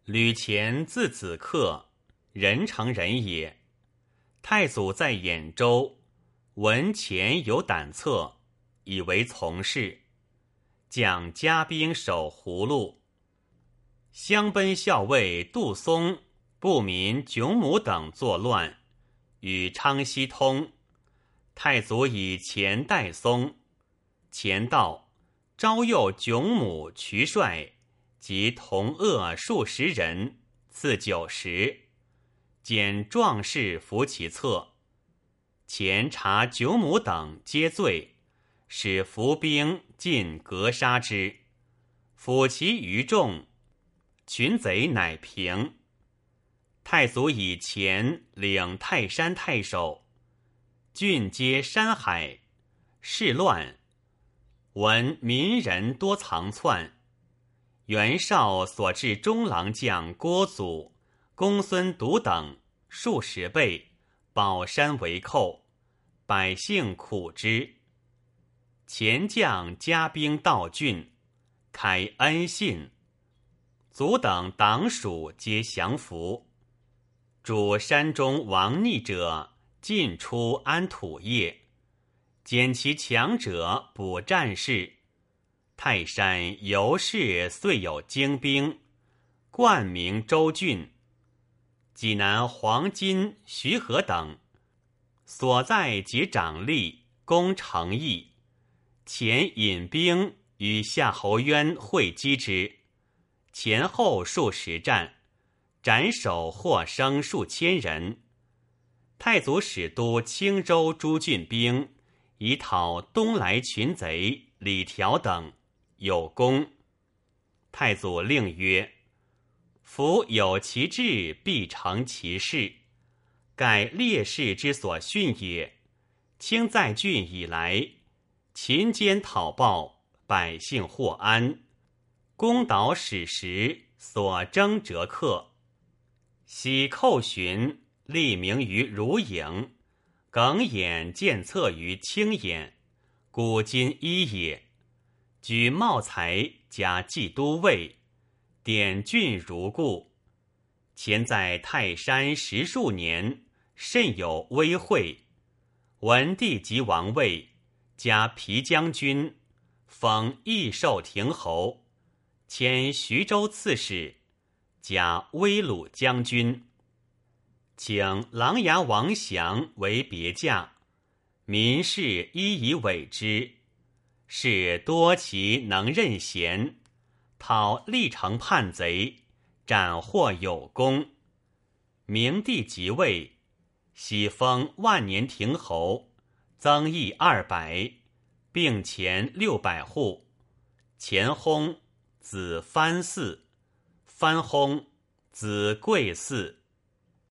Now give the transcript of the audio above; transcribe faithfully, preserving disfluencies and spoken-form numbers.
吕虔字子克，任城人也。太祖在兖州，闻虔有胆策，以为从事，将加兵守葫芦。襄奔校尉杜松、部民迥母等作乱，与昌熙通。太祖以钱代松，钱道招诱迥母、瞿帅及同恶数十人，赐酒食，检壮士服其策。钱察迥母等皆罪，使伏兵尽格杀之，抚其余众，群贼乃平。太祖以钱领泰山太守，郡皆山海，事乱。闻民人多藏窜，袁绍所至中郎将郭祖、公孙笃等数十倍，保山为寇，百姓苦之。前将加兵到郡，开恩信，卒等党属皆降服。主山中亡逆者尽出安土业，减其强者补战士。泰山由是遂有精兵，冠名州郡。济南黄巾、徐和等所在皆长吏，攻城邑。前引兵与夏侯渊会击之，前后数十战，斩首获生数千人。太祖使都青州诸郡兵，以讨东来群贼李条等，有功。太祖令曰：夫有其志，必成其事，盖烈士之所训也。清在郡以来，勤奸讨暴，百姓获安，公导史实，所征折克。喜寇寻，立名于汝影，耿弇建策于青兖，古今一也。举茂才加冀都尉，典郡如故。前在泰山十数年，甚有威惠。文帝即王位，加皮将军，封益寿亭侯，迁徐州刺史，加威鲁将军，请琅琊王祥为别驾，民士一以委之。是多其能任贤，讨历城叛贼，斩获有功。明帝即位，喜封万年亭侯，增邑二百，并前六百户。前薨，子藩嗣；藩薨，子贵嗣。